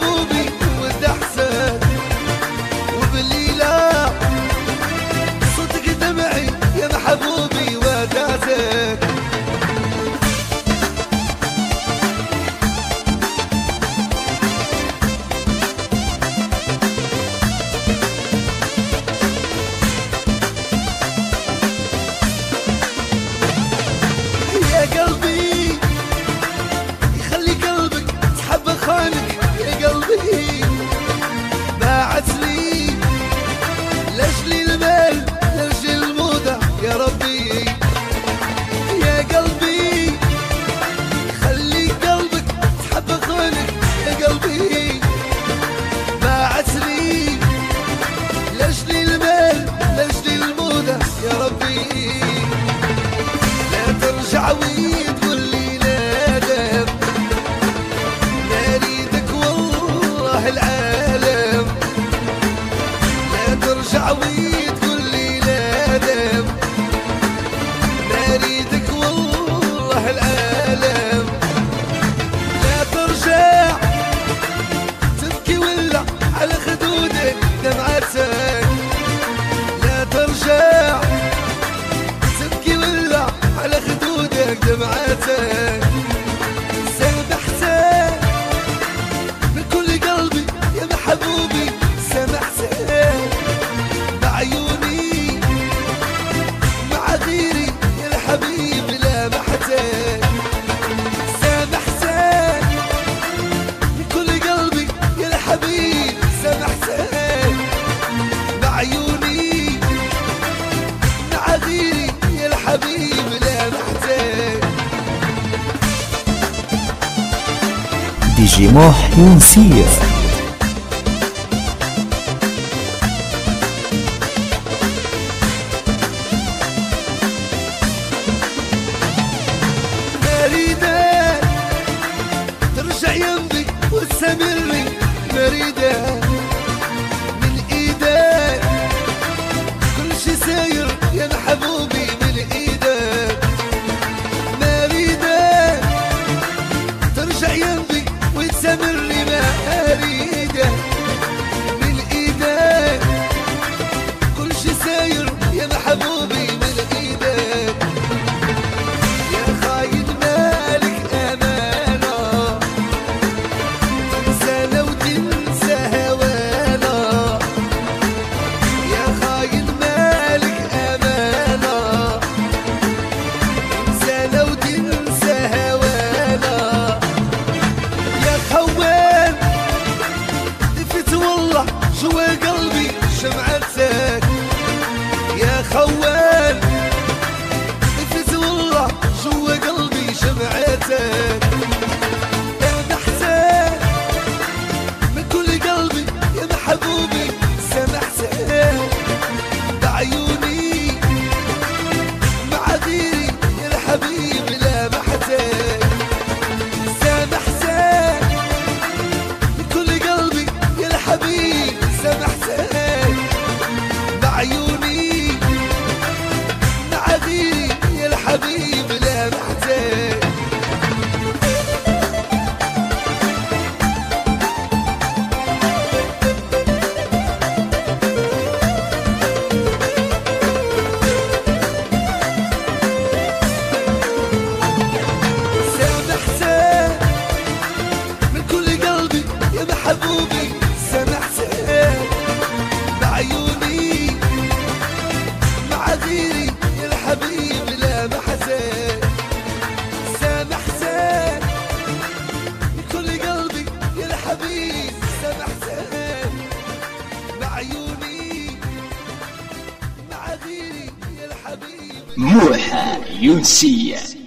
محبوبي وانت احسن، وبالليلة صدق دمعي يا محبوبي ودعتك. يا قلبي يخلي قلبك تحب خانك، يا قلبي باعت لي لاجلي المال لاجلي الموضة يا ربي. يا قلبي يخلي قلبك تحب خانك، يا قلبي باعت لي لاجلي المال لاجلي الموضة يا ربي. لا ترجع وتقول لي نادم، لا اريدك والله العالم. لا ترجع وتقول لي نادم، لا اريدك والله العالم. لا ترجع تبكي ولا على خدودك دمعتك، لا ترجع تبكي ولا على خدودك دمعتك. سامحتك من كل قلبي يا محبوبي، سامحتك بعيوني مع غيري يا الحبيب لامحتك. سامحتك من كل قلبي يا الحبيب، سامحتك بعيوني مع غيري يا الحبيب لامحتك. دي جي موح يونسية. مريدة ترجع يمي وتسامرني، مريدة من ايدك كل شي ساير يا محبوبي من ايدك. مريدة ترجع يمي وتسامرني، مريدة من ايدك كل شي ساير يا محبوبي من ايدك. يا خاين مالك امانه، تنسى لو تنسى هوانا. يا خاين مالك امانه، تنسى لو تنسى هوانا. يا خوان لفت والله جوا قلبي شمعتك، يا خوان لفت والله جوا قلبي شمعتك. سامحتك من كل قلبي يا محبوبي، سامحتك بعيوني مع غيري يا الحبيب لامحتك. سامحتك من كل قلبي يا الحبيب، سامحتك بعيوني مع غيري يا الحبيب لامحتك. سامحتك من كل قلبي يا محبوبي، سامحتك بعيوني مع غيري يا الحبيب لامحتك. سامحتك من كل قلبي يا الحبيب، سامحتك بعيوني مع غيري يا الحبيب. موحة يونسية.